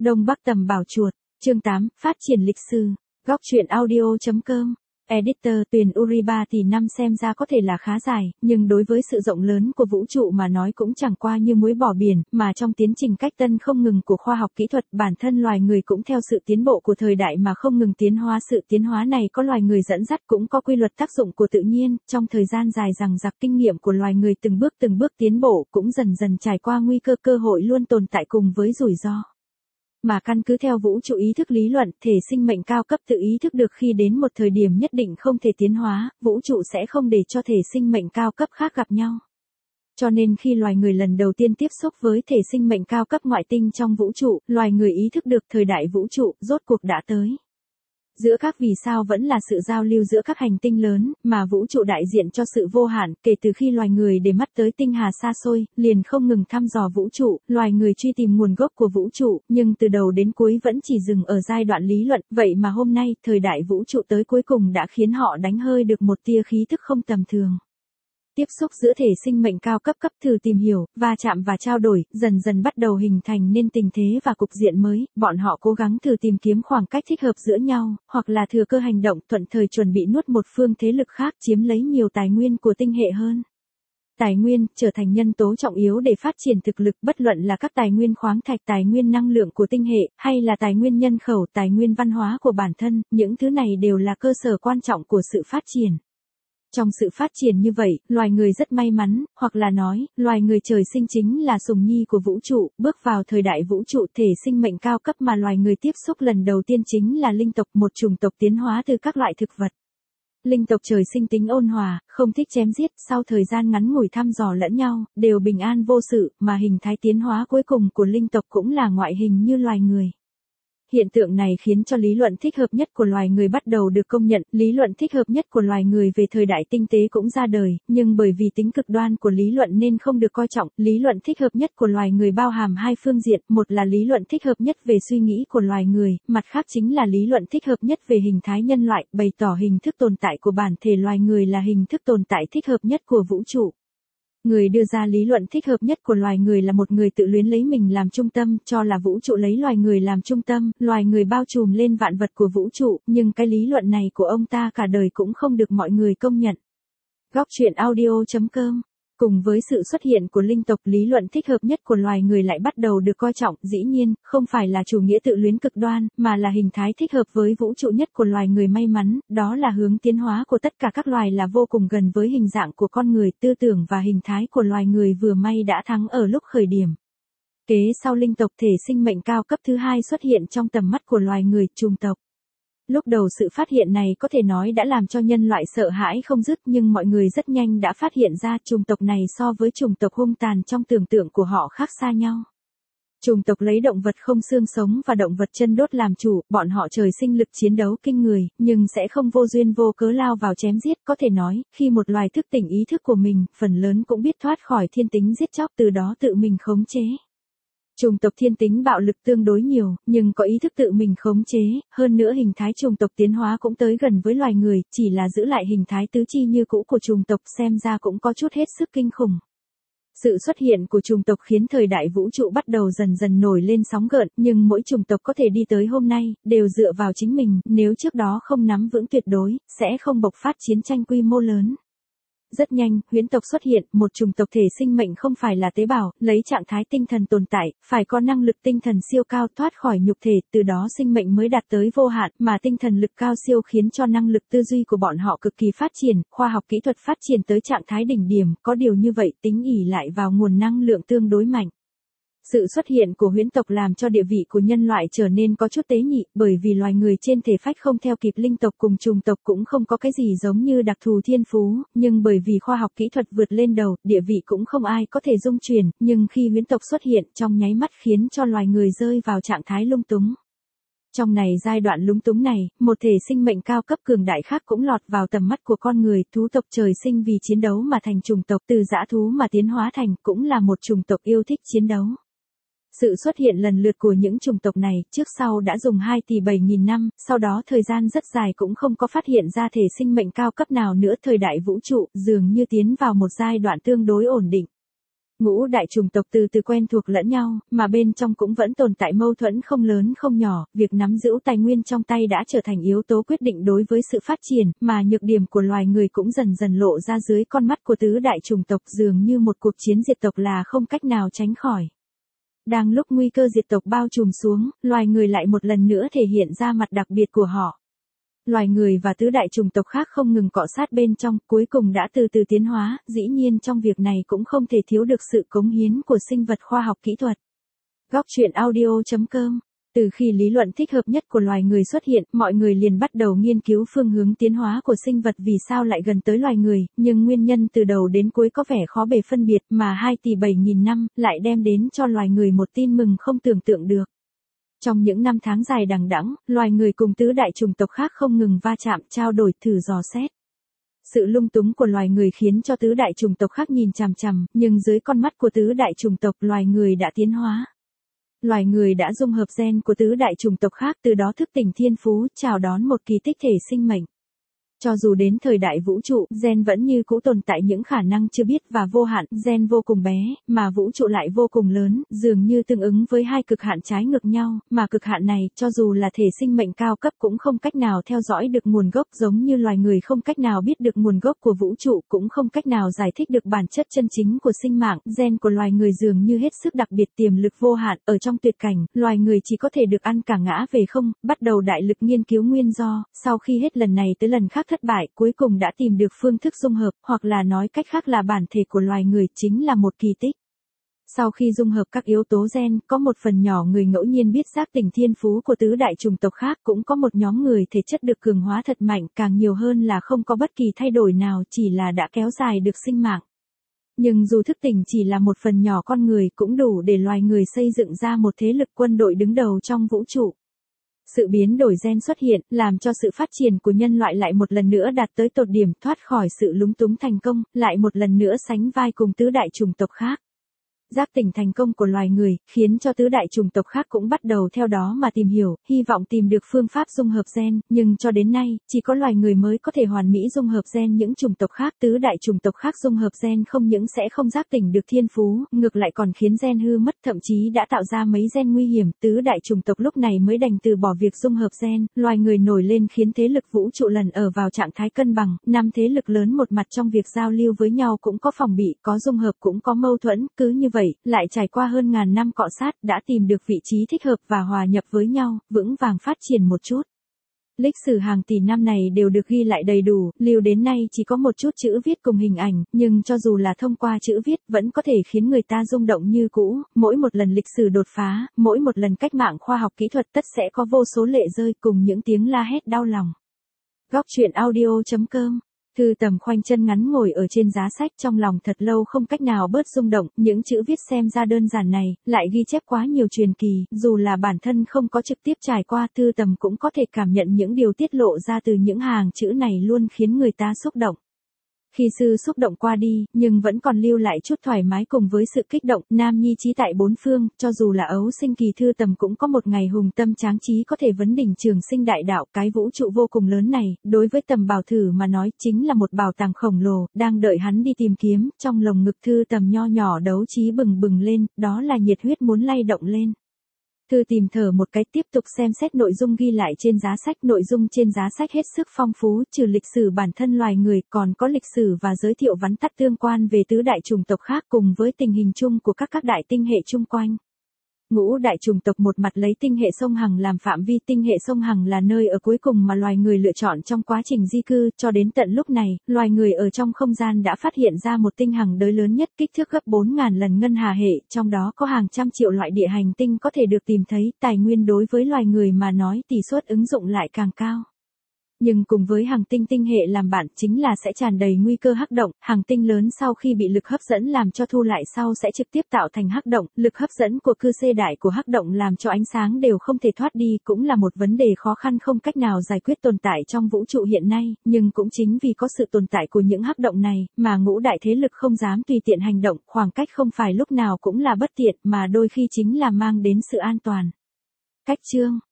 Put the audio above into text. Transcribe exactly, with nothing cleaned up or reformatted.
Đông Bắc Tầm Bảo Chuột, chương tám, phát triển lịch sử. Góc truyện audio chấm com. Editor Tuyền Uriba thì năm xem ra có thể là khá dài, nhưng đối với sự rộng lớn của vũ trụ mà nói cũng chẳng qua như muối bỏ biển, mà trong tiến trình cách tân không ngừng của khoa học kỹ thuật, bản thân loài người cũng theo sự tiến bộ của thời đại mà không ngừng tiến hóa. Sự tiến hóa này có loài người dẫn dắt, cũng có quy luật tác dụng của tự nhiên, trong thời gian dài dằng dặc kinh nghiệm của loài người từng bước từng bước tiến bộ, cũng dần dần trải qua nguy cơ, cơ hội luôn tồn tại cùng với rủi ro. Mà căn cứ theo vũ trụ ý thức lý luận, thể sinh mệnh cao cấp tự ý thức được khi đến một thời điểm nhất định không thể tiến hóa, vũ trụ sẽ không để cho thể sinh mệnh cao cấp khác gặp nhau. Cho nên khi loài người lần đầu tiên tiếp xúc với thể sinh mệnh cao cấp ngoại tinh trong vũ trụ, loài người ý thức được thời đại vũ trụ rốt cuộc đã tới. Giữa các vì sao vẫn là sự giao lưu giữa các hành tinh lớn, mà vũ trụ đại diện cho sự vô hạn. Kể từ khi loài người để mắt tới tinh hà xa xôi, liền không ngừng thăm dò vũ trụ, loài người truy tìm nguồn gốc của vũ trụ, nhưng từ đầu đến cuối vẫn chỉ dừng ở giai đoạn lý luận. Vậy mà hôm nay, thời đại vũ trụ tới cuối cùng đã khiến họ đánh hơi được một tia khí thức không tầm thường. Tiếp xúc giữa thể sinh mệnh cao cấp cấp thử tìm hiểu, va chạm và trao đổi, dần dần bắt đầu hình thành nên tình thế và cục diện mới. Bọn họ cố gắng thử tìm kiếm khoảng cách thích hợp giữa nhau, hoặc là thừa cơ hành động thuận thời chuẩn bị nuốt một phương thế lực khác, chiếm lấy nhiều tài nguyên của tinh hệ hơn. Tài nguyên trở thành nhân tố trọng yếu để phát triển thực lực, bất luận là các tài nguyên khoáng thạch, tài nguyên năng lượng của tinh hệ, hay là tài nguyên nhân khẩu, tài nguyên văn hóa của bản thân, những thứ này đều là cơ sở quan trọng của sự phát triển. Trong sự phát triển như vậy, loài người rất may mắn, hoặc là nói, loài người trời sinh chính là sùng nhi của vũ trụ, bước vào thời đại vũ trụ. Thể sinh mệnh cao cấp mà loài người tiếp xúc lần đầu tiên chính là linh tộc, một chủng tộc tiến hóa từ các loại thực vật. Linh tộc trời sinh tính ôn hòa, không thích chém giết, sau thời gian ngắn ngủi thăm dò lẫn nhau, đều bình an vô sự, mà hình thái tiến hóa cuối cùng của linh tộc cũng là ngoại hình như loài người. Hiện tượng này khiến cho lý luận thích hợp nhất của loài người bắt đầu được công nhận, lý luận thích hợp nhất của loài người về thời đại tinh tế cũng ra đời, nhưng bởi vì tính cực đoan của lý luận nên không được coi trọng. Lý luận thích hợp nhất của loài người bao hàm hai phương diện, một là lý luận thích hợp nhất về suy nghĩ của loài người, mặt khác chính là lý luận thích hợp nhất về hình thái nhân loại, bày tỏ hình thức tồn tại của bản thể loài người là hình thức tồn tại thích hợp nhất của vũ trụ. Người đưa ra lý luận thích hợp nhất của loài người là một người tự luyến lấy mình làm trung tâm, cho là vũ trụ lấy loài người làm trung tâm, loài người bao trùm lên vạn vật của vũ trụ, nhưng cái lý luận này của ông ta cả đời cũng không được mọi người công nhận. Góc truyện audio chấm com. Cùng với sự xuất hiện của linh tộc, lý luận thích hợp nhất của loài người lại bắt đầu được coi trọng, dĩ nhiên, không phải là chủ nghĩa tự luyến cực đoan, mà là hình thái thích hợp với vũ trụ nhất của loài người may mắn, đó là hướng tiến hóa của tất cả các loài là vô cùng gần với hình dạng của con người, tư tưởng và hình thái của loài người vừa may đã thắng ở lúc khởi điểm. Kế sau linh tộc, thể sinh mệnh cao cấp thứ hai xuất hiện trong tầm mắt của loài người, chủng tộc. Lúc đầu sự phát hiện này có thể nói đã làm cho nhân loại sợ hãi không dứt, nhưng mọi người rất nhanh đã phát hiện ra chủng tộc này so với chủng tộc hung tàn trong tưởng tượng của họ khác xa nhau. Chủng tộc lấy động vật không xương sống và động vật chân đốt làm chủ, bọn họ trời sinh lực chiến đấu kinh người, nhưng sẽ không vô duyên vô cớ lao vào chém giết. Có thể nói, khi một loài thức tỉnh ý thức của mình, phần lớn cũng biết thoát khỏi thiên tính giết chóc, từ đó tự mình khống chế. Chủng tộc thiên tính bạo lực tương đối nhiều, nhưng có ý thức tự mình khống chế, hơn nữa hình thái chủng tộc tiến hóa cũng tới gần với loài người, chỉ là giữ lại hình thái tứ chi như cũ của chủng tộc, xem ra cũng có chút hết sức kinh khủng. Sự xuất hiện của chủng tộc khiến thời đại vũ trụ bắt đầu dần dần nổi lên sóng gợn, nhưng mỗi chủng tộc có thể đi tới hôm nay, đều dựa vào chính mình, nếu trước đó không nắm vững tuyệt đối, sẽ không bộc phát chiến tranh quy mô lớn. Rất nhanh, huyễn tộc xuất hiện, một chủng tộc thể sinh mệnh không phải là tế bào, lấy trạng thái tinh thần tồn tại, phải có năng lực tinh thần siêu cao thoát khỏi nhục thể, từ đó sinh mệnh mới đạt tới vô hạn, mà tinh thần lực cao siêu khiến cho năng lực tư duy của bọn họ cực kỳ phát triển, khoa học kỹ thuật phát triển tới trạng thái đỉnh điểm, có điều như vậy tính ỷ lại vào nguồn năng lượng tương đối mạnh. Sự xuất hiện của huyễn tộc làm cho địa vị của nhân loại trở nên có chút tế nhị, bởi vì loài người trên thể phách không theo kịp linh tộc, cùng chủng tộc cũng không có cái gì giống như đặc thù thiên phú, nhưng bởi vì khoa học kỹ thuật vượt lên đầu, địa vị cũng không ai có thể dung chuyển, nhưng khi huyễn tộc xuất hiện, trong nháy mắt khiến cho loài người rơi vào trạng thái lung túng. Trong này giai đoạn lúng túng này, một thể sinh mệnh cao cấp cường đại khác cũng lọt vào tầm mắt của con người, thú tộc trời sinh vì chiến đấu mà thành chủng tộc, từ dã thú mà tiến hóa thành, cũng là một chủng tộc yêu thích chiến đấu. Sự xuất hiện lần lượt của những chủng tộc này, trước sau đã dùng hai tỷ bảy nghìn năm, sau đó thời gian rất dài cũng không có phát hiện ra thể sinh mệnh cao cấp nào nữa. Thời đại vũ trụ dường như tiến vào một giai đoạn tương đối ổn định. Ngũ đại chủng tộc từ từ quen thuộc lẫn nhau, mà bên trong cũng vẫn tồn tại mâu thuẫn không lớn không nhỏ, việc nắm giữ tài nguyên trong tay đã trở thành yếu tố quyết định đối với sự phát triển, mà nhược điểm của loài người cũng dần dần lộ ra dưới con mắt của tứ đại chủng tộc, dường như một cuộc chiến diệt tộc là không cách nào tránh khỏi. Đang lúc nguy cơ diệt tộc bao trùm xuống, loài người lại một lần nữa thể hiện ra mặt đặc biệt của họ. Loài người và tứ đại chủng tộc khác không ngừng cọ sát bên trong, cuối cùng đã từ từ tiến hóa, dĩ nhiên trong việc này cũng không thể thiếu được sự cống hiến của sinh vật khoa học kỹ thuật. Góc truyện audio chấm com. Từ khi lý luận thích hợp nhất của loài người xuất hiện, mọi người liền bắt đầu nghiên cứu phương hướng tiến hóa của sinh vật vì sao lại gần tới loài người, nhưng nguyên nhân từ đầu đến cuối có vẻ khó bề phân biệt, mà hai tỷ bảy nghìn năm lại đem đến cho loài người một tin mừng không tưởng tượng được. Trong những năm tháng dài đằng đẵng, loài người cùng tứ đại chủng tộc khác không ngừng va chạm, trao đổi, thử dò xét. Sự lung túng của loài người khiến cho tứ đại chủng tộc khác nhìn chằm chằm, nhưng dưới con mắt của tứ đại chủng tộc loài người đã tiến hóa. Loài người đã dung hợp gen của tứ đại chủng tộc khác, từ đó thức tỉnh thiên phú, chào đón một kỳ tích thể sinh mệnh. Cho dù đến thời đại vũ trụ, gen vẫn như cũ tồn tại những khả năng chưa biết và vô hạn, gen vô cùng bé, mà vũ trụ lại vô cùng lớn, dường như tương ứng với hai cực hạn trái ngược nhau, mà cực hạn này, cho dù là thể sinh mệnh cao cấp cũng không cách nào theo dõi được nguồn gốc, giống như loài người không cách nào biết được nguồn gốc của vũ trụ, cũng không cách nào giải thích được bản chất chân chính của sinh mạng. Gen của loài người dường như hết sức đặc biệt, tiềm lực vô hạn, ở trong tuyệt cảnh, loài người chỉ có thể được ăn cả ngã về không, bắt đầu đại lực nghiên cứu nguyên do, sau khi hết lần này tới lần khác thất bại, cuối cùng đã tìm được phương thức dung hợp, hoặc là nói cách khác là bản thể của loài người chính là một kỳ tích. Sau khi dung hợp các yếu tố gen, có một phần nhỏ người ngẫu nhiên biết giác tỉnh thiên phú của tứ đại chủng tộc khác, cũng có một nhóm người thể chất được cường hóa thật mạnh, càng nhiều hơn là không có bất kỳ thay đổi nào, chỉ là đã kéo dài được sinh mạng. Nhưng dù thức tỉnh chỉ là một phần nhỏ con người, cũng đủ để loài người xây dựng ra một thế lực quân đội đứng đầu trong vũ trụ. Sự biến đổi gen xuất hiện, làm cho sự phát triển của nhân loại lại một lần nữa đạt tới tột điểm, thoát khỏi sự lúng túng thành công, lại một lần nữa sánh vai cùng tứ đại chủng tộc khác. Giác tỉnh thành công của loài người, khiến cho tứ đại chủng tộc khác cũng bắt đầu theo đó mà tìm hiểu, hy vọng tìm được phương pháp dung hợp gen, nhưng cho đến nay, chỉ có loài người mới có thể hoàn mỹ dung hợp gen những chủng tộc khác. Tứ đại chủng tộc khác dung hợp gen không những sẽ không giác tỉnh được thiên phú, ngược lại còn khiến gen hư mất, thậm chí đã tạo ra mấy gen nguy hiểm. Tứ đại chủng tộc lúc này mới đành từ bỏ việc dung hợp gen, loài người nổi lên khiến thế lực vũ trụ lần ở vào trạng thái cân bằng, năm thế lực lớn một mặt trong việc giao lưu với nhau cũng có phòng bị, có dung hợp cũng có mâu thuẫn, cứ như vậy, lại trải qua hơn ngàn năm cọ sát, đã tìm được vị trí thích hợp và hòa nhập với nhau, vững vàng phát triển một chút. Lịch sử hàng tỷ năm này đều được ghi lại đầy đủ, lưu đến nay chỉ có một chút chữ viết cùng hình ảnh, nhưng cho dù là thông qua chữ viết, vẫn có thể khiến người ta rung động như cũ. Mỗi một lần lịch sử đột phá, mỗi một lần cách mạng khoa học kỹ thuật tất sẽ có vô số lệ rơi cùng những tiếng la hét đau lòng. Góc truyện audio chấm com. Thư Tầm khoanh chân ngắn ngồi ở trên giá sách, trong lòng thật lâu không cách nào bớt rung động, những chữ viết xem ra đơn giản này, lại ghi chép quá nhiều truyền kỳ, dù là bản thân không có trực tiếp trải qua, Thư Tầm cũng có thể cảm nhận những điều tiết lộ ra từ những hàng chữ này luôn khiến người ta xúc động. Khi sư xúc động qua đi, nhưng vẫn còn lưu lại chút thoải mái cùng với sự kích động, nam nhi trí tại bốn phương, cho dù là ấu sinh kỳ Thư Tầm cũng có một ngày hùng tâm tráng trí có thể vấn đỉnh trường sinh đại đạo. Cái vũ trụ vô cùng lớn này, đối với Tầm Bảo Thử mà nói chính là một bảo tàng khổng lồ, đang đợi hắn đi tìm kiếm. Trong lồng ngực Thư Tầm nho nhỏ đấu trí bừng bừng lên, đó là nhiệt huyết muốn lay động lên. Thư tìm thở một cái, tiếp tục xem xét nội dung ghi lại trên giá sách. Nội dung trên giá sách hết sức phong phú, trừ lịch sử bản thân loài người, còn có lịch sử và giới thiệu vắn tắt tương quan về tứ đại chủng tộc khác cùng với tình hình chung của các các đại tinh hệ chung quanh. Ngũ đại chủng tộc một mặt lấy tinh hệ sông Hằng làm phạm vi, tinh hệ sông Hằng là nơi ở cuối cùng mà loài người lựa chọn trong quá trình di cư, cho đến tận lúc này, loài người ở trong không gian đã phát hiện ra một tinh hằng đới lớn nhất, kích thước gấp bốn nghìn lần ngân hà hệ, trong đó có hàng trăm triệu loại địa hành tinh có thể được tìm thấy, tài nguyên đối với loài người mà nói tỷ suất ứng dụng lại càng cao. Nhưng cùng với hàng tinh tinh hệ làm bạn chính là sẽ tràn đầy nguy cơ hắc động, hàng tinh lớn sau khi bị lực hấp dẫn làm cho thu lại sau sẽ trực tiếp tạo thành hắc động, lực hấp dẫn của cư xê đại của hắc động làm cho ánh sáng đều không thể thoát đi, cũng là một vấn đề khó khăn không cách nào giải quyết tồn tại trong vũ trụ hiện nay, nhưng cũng chính vì có sự tồn tại của những hắc động này, mà ngũ đại thế lực không dám tùy tiện hành động, khoảng cách không phải lúc nào cũng là bất tiện, mà đôi khi chính là mang đến sự an toàn. Cách chương